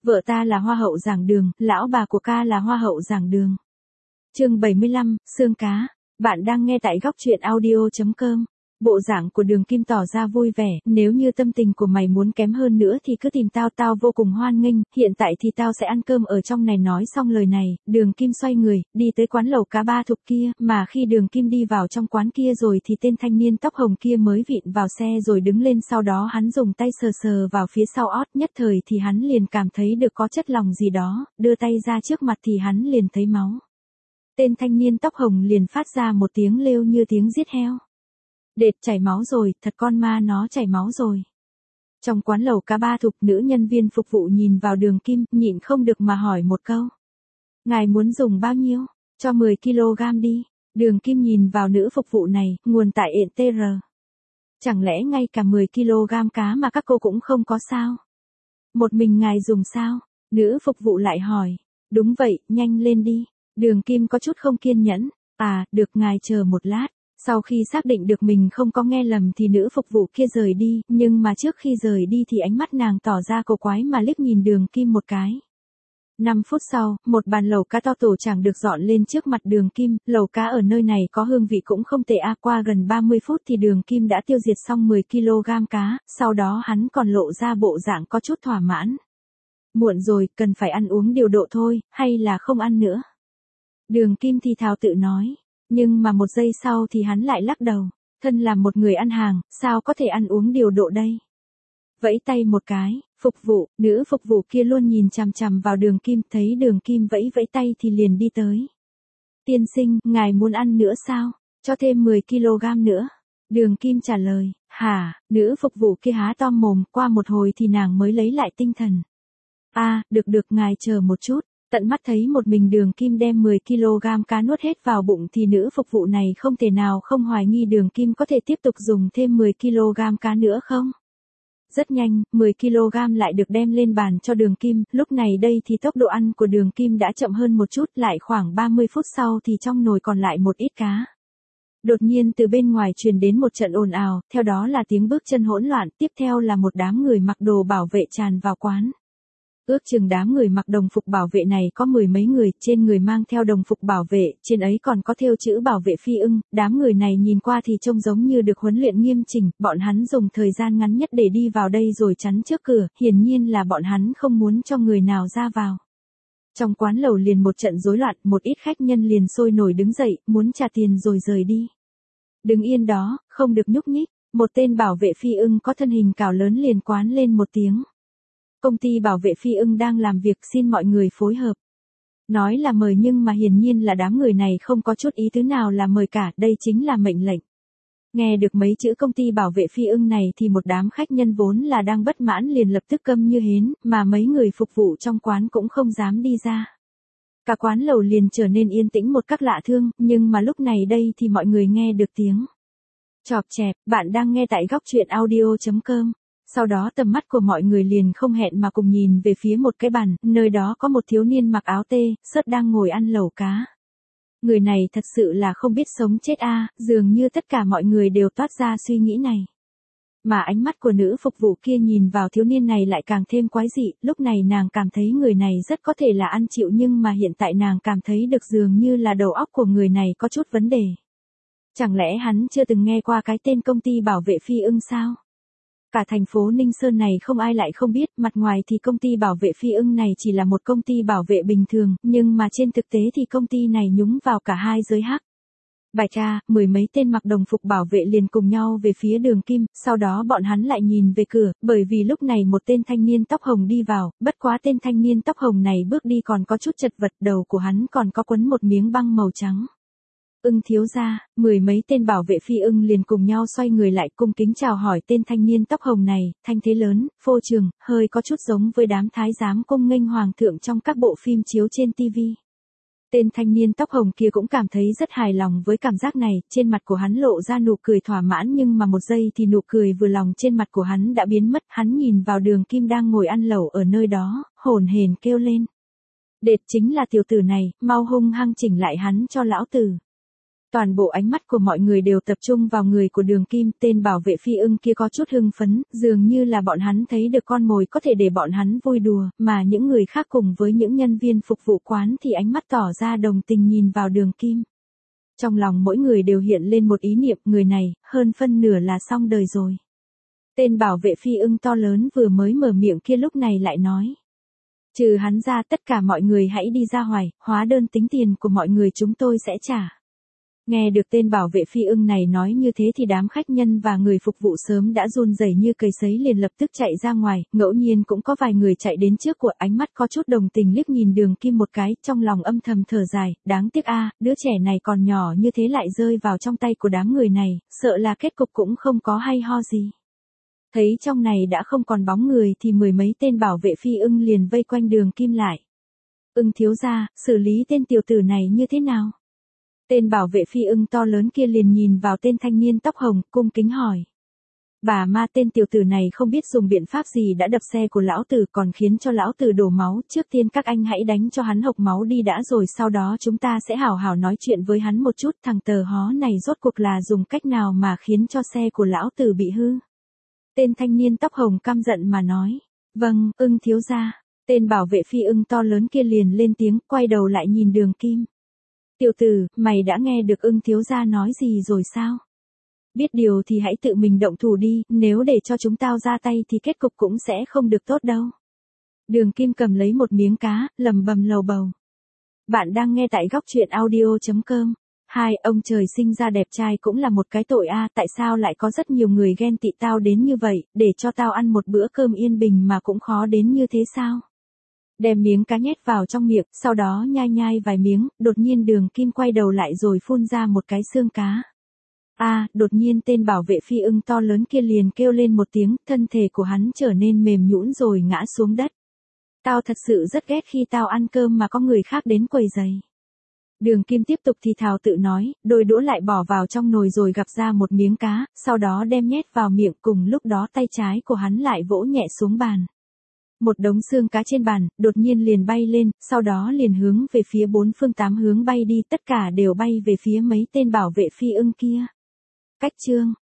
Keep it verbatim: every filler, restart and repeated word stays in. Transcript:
Vợ ta là hoa hậu giảng đường, lão bà của ca là hoa hậu giảng đường. Chương bảy mươi lăm, xương cá. Bạn đang nghe tại góc truyện audio chấm com. Bộ dạng của Đường Kim tỏ ra vui vẻ, nếu như tâm tình của mày muốn kém hơn nữa thì cứ tìm tao, tao vô cùng hoan nghênh, hiện tại thì tao sẽ ăn cơm ở trong này. Nói xong lời này, Đường Kim xoay người, đi tới quán lẩu cá ba thục kia, mà khi Đường Kim đi vào trong quán kia rồi thì tên thanh niên tóc hồng kia mới vịn vào xe rồi đứng lên, sau đó hắn dùng tay sờ sờ vào phía sau ót, nhất thời thì hắn liền cảm thấy được có chất lỏng gì đó, đưa tay ra trước mặt thì hắn liền thấy máu. Tên thanh niên tóc hồng liền phát ra một tiếng lêu như tiếng giết heo. Đệt, chảy máu rồi, thật con ma nó chảy máu rồi. Trong quán lẩu cá ba thục, nữ nhân viên phục vụ nhìn vào Đường Kim, nhịn không được mà hỏi một câu. Ngài muốn dùng bao nhiêu? Cho mười ki lô gam đi. Đường Kim nhìn vào nữ phục vụ này, nguồn tại ện tê rờ. Chẳng lẽ ngay cả mười ki lô gam cá mà các cô cũng không có sao? Một mình ngài dùng sao? Nữ phục vụ lại hỏi. Đúng vậy, nhanh lên đi. Đường Kim có chút không kiên nhẫn. À, được, ngài chờ một lát. Sau khi xác định được mình không có nghe lầm thì nữ phục vụ kia rời đi, nhưng mà trước khi rời đi thì ánh mắt nàng tỏ ra cổ quái mà liếc nhìn Đường Kim một cái. năm phút sau, một bàn lẩu cá to tổ chảng được dọn lên trước mặt Đường Kim, lẩu cá ở nơi này có hương vị cũng không tệ a. Qua gần ba mươi phút thì Đường Kim đã tiêu diệt xong mười ki lô gam cá, sau đó hắn còn lộ ra bộ dạng có chút thỏa mãn. Muộn rồi, cần phải ăn uống điều độ thôi, hay là không ăn nữa? Đường Kim thì thào tự nói. Nhưng mà một giây sau thì hắn lại lắc đầu, thân là một người ăn hàng, sao có thể ăn uống điều độ đây? Vẫy tay một cái, phục vụ, nữ phục vụ kia luôn nhìn chằm chằm vào Đường Kim, thấy Đường Kim vẫy vẫy tay thì liền đi tới. Tiên sinh, ngài muốn ăn nữa sao? Cho thêm mười ki lô gam nữa. Đường Kim trả lời, hả? Nữ phục vụ kia há to mồm, qua một hồi thì nàng mới lấy lại tinh thần. À, được được, ngài chờ một chút. Tận mắt thấy một mình Đường Kim đem mười ki lô gam cá nuốt hết vào bụng thì nữ phục vụ này không thể nào không hoài nghi Đường Kim có thể tiếp tục dùng thêm mười ki lô gam cá nữa không. Rất nhanh, mười ki lô gam lại được đem lên bàn cho Đường Kim, lúc này đây thì tốc độ ăn của Đường Kim đã chậm hơn một chút, lại khoảng ba mươi phút sau thì trong nồi còn lại một ít cá. Đột nhiên từ bên ngoài truyền đến một trận ồn ào, theo đó là tiếng bước chân hỗn loạn, tiếp theo là một đám người mặc đồ bảo vệ tràn vào quán. Ước chừng đám người mặc đồng phục bảo vệ này có mười mấy người, trên người mang theo đồng phục bảo vệ, trên ấy còn có thêu chữ bảo vệ phi ưng, đám người này nhìn qua thì trông giống như được huấn luyện nghiêm chỉnh, bọn hắn dùng thời gian ngắn nhất để đi vào đây rồi chắn trước cửa, hiển nhiên là bọn hắn không muốn cho người nào ra vào. Trong quán lẩu liền một trận rối loạn, một ít khách nhân liền sôi nổi đứng dậy, muốn trả tiền rồi rời đi. Đứng yên đó, không được nhúc nhích, một tên bảo vệ phi ưng có thân hình cao lớn liền quán lên một tiếng. Công ty bảo vệ phi ưng đang làm việc, xin mọi người phối hợp. Nói là mời nhưng mà hiển nhiên là đám người này không có chút ý tứ nào là mời cả, đây chính là mệnh lệnh. Nghe được mấy chữ công ty bảo vệ phi ưng này thì một đám khách nhân vốn là đang bất mãn liền lập tức câm như hến, mà mấy người phục vụ trong quán cũng không dám đi ra. Cả quán lẩu liền trở nên yên tĩnh một cách lạ thương, nhưng mà lúc này đây thì mọi người nghe được tiếng chọp chẹp. Bạn đang nghe tại góc truyện audio chấm com. Sau đó tầm mắt của mọi người liền không hẹn mà cùng nhìn về phía một cái bàn, nơi đó có một thiếu niên mặc áo tê, sớt đang ngồi ăn lẩu cá. Người này thật sự là không biết sống chết a, dường như tất cả mọi người đều toát ra suy nghĩ này. Mà ánh mắt của nữ phục vụ kia nhìn vào thiếu niên này lại càng thêm quái dị, lúc này nàng cảm thấy người này rất có thể là ăn chịu nhưng mà hiện tại nàng cảm thấy được dường như là đầu óc của người này có chút vấn đề. Chẳng lẽ hắn chưa từng nghe qua cái tên công ty bảo vệ phi ưng sao? Cả thành phố Ninh Sơn này không ai lại không biết, mặt ngoài thì công ty bảo vệ phi ưng này chỉ là một công ty bảo vệ bình thường, nhưng mà trên thực tế thì công ty này nhúng vào cả hai giới hắc. Bạch a, mười mấy tên mặc đồng phục bảo vệ liền cùng nhau về phía Đường Kim, sau đó bọn hắn lại nhìn về cửa, bởi vì lúc này một tên thanh niên tóc hồng đi vào, bất quá tên thanh niên tóc hồng này bước đi còn có chút chật vật, đầu của hắn còn có quấn một miếng băng màu trắng. Ưng thiếu gia, mười mấy tên bảo vệ phi ưng liền cùng nhau xoay người lại cung kính chào hỏi tên thanh niên tóc hồng này, thanh thế lớn, phô trương, hơi có chút giống với đám thái giám cung nghênh hoàng thượng trong các bộ phim chiếu trên ti vi. Tên thanh niên tóc hồng kia cũng cảm thấy rất hài lòng với cảm giác này, trên mặt của hắn lộ ra nụ cười thỏa mãn nhưng mà một giây thì nụ cười vừa lòng trên mặt của hắn đã biến mất, hắn nhìn vào Đường Kim đang ngồi ăn lẩu ở nơi đó, hồn hển kêu lên. Đệt, chính là tiểu tử này, mau hung hăng chỉnh lại hắn cho lão tử. Toàn bộ ánh mắt của mọi người đều tập trung vào người của Đường Kim, tên bảo vệ phi ưng kia có chút hưng phấn, dường như là bọn hắn thấy được con mồi có thể để bọn hắn vui đùa, mà những người khác cùng với những nhân viên phục vụ quán thì ánh mắt tỏ ra đồng tình nhìn vào Đường Kim. Trong lòng mỗi người đều hiện lên một ý niệm, người này, hơn phân nửa là xong đời rồi. Tên bảo vệ phi ưng to lớn vừa mới mở miệng kia lúc này lại nói. Trừ hắn ra tất cả mọi người hãy đi ra ngoài, hóa đơn tính tiền của mọi người chúng tôi sẽ trả. Nghe được tên bảo vệ phi ưng này nói như thế thì đám khách nhân và người phục vụ sớm đã run rẩy như cầy sấy liền lập tức chạy ra ngoài, ngẫu nhiên cũng có vài người chạy đến trước của, ánh mắt có chút đồng tình liếc nhìn Đường Kim một cái, trong lòng âm thầm thở dài, đáng tiếc a, đứa trẻ này còn nhỏ như thế lại rơi vào trong tay của đám người này, sợ là kết cục cũng không có hay ho gì. Thấy trong này đã không còn bóng người thì mười mấy tên bảo vệ phi ưng liền vây quanh Đường Kim lại. Ưng thiếu gia, xử lý tên tiểu tử này như thế nào? Tên bảo vệ phi ưng to lớn kia liền nhìn vào tên thanh niên tóc hồng, cung kính hỏi. Bà ma, tên tiểu tử này không biết dùng biện pháp gì đã đập xe của lão tử còn khiến cho lão tử đổ máu, trước tiên các anh hãy đánh cho hắn hộc máu đi đã rồi sau đó chúng ta sẽ hảo hảo nói chuyện với hắn một chút, thằng tờ hó này rốt cuộc là dùng cách nào mà khiến cho xe của lão tử bị hư. Tên thanh niên tóc hồng căm giận mà nói. Vâng, Ưng thiếu gia. Tên bảo vệ phi ưng to lớn kia liền lên tiếng, quay đầu lại nhìn Đường Kim. Tiểu tử, mày đã nghe được Ưng thiếu gia nói gì rồi sao? Biết điều thì hãy tự mình động thủ đi, nếu để cho chúng tao ra tay thì kết cục cũng sẽ không được tốt đâu. Đường Kim cầm lấy một miếng cá, lầm bầm lầu bầu. Bạn đang nghe tại góc truyện audio chấm com. Hai, ông trời sinh ra đẹp trai cũng là một cái tội a, tại sao lại có rất nhiều người ghen tị tao đến như vậy, để cho tao ăn một bữa cơm yên bình mà cũng khó đến như thế sao? Đem miếng cá nhét vào trong miệng, sau đó nhai nhai vài miếng, đột nhiên Đường Kim quay đầu lại rồi phun ra một cái xương cá. A, à, đột nhiên tên bảo vệ phi ưng to lớn kia liền kêu lên một tiếng, thân thể của hắn trở nên mềm nhũn rồi ngã xuống đất. Tao thật sự rất ghét khi tao ăn cơm mà có người khác đến quầy giày. Đường Kim tiếp tục thì thào tự nói, đôi đũa lại bỏ vào trong nồi rồi gắp ra một miếng cá, sau đó đem nhét vào miệng, cùng lúc đó tay trái của hắn lại vỗ nhẹ xuống bàn. Một đống xương cá trên bàn, đột nhiên liền bay lên, sau đó liền hướng về phía bốn phương tám hướng bay đi, tất cả đều bay về phía mấy tên bảo vệ phi ưng kia. Cách chương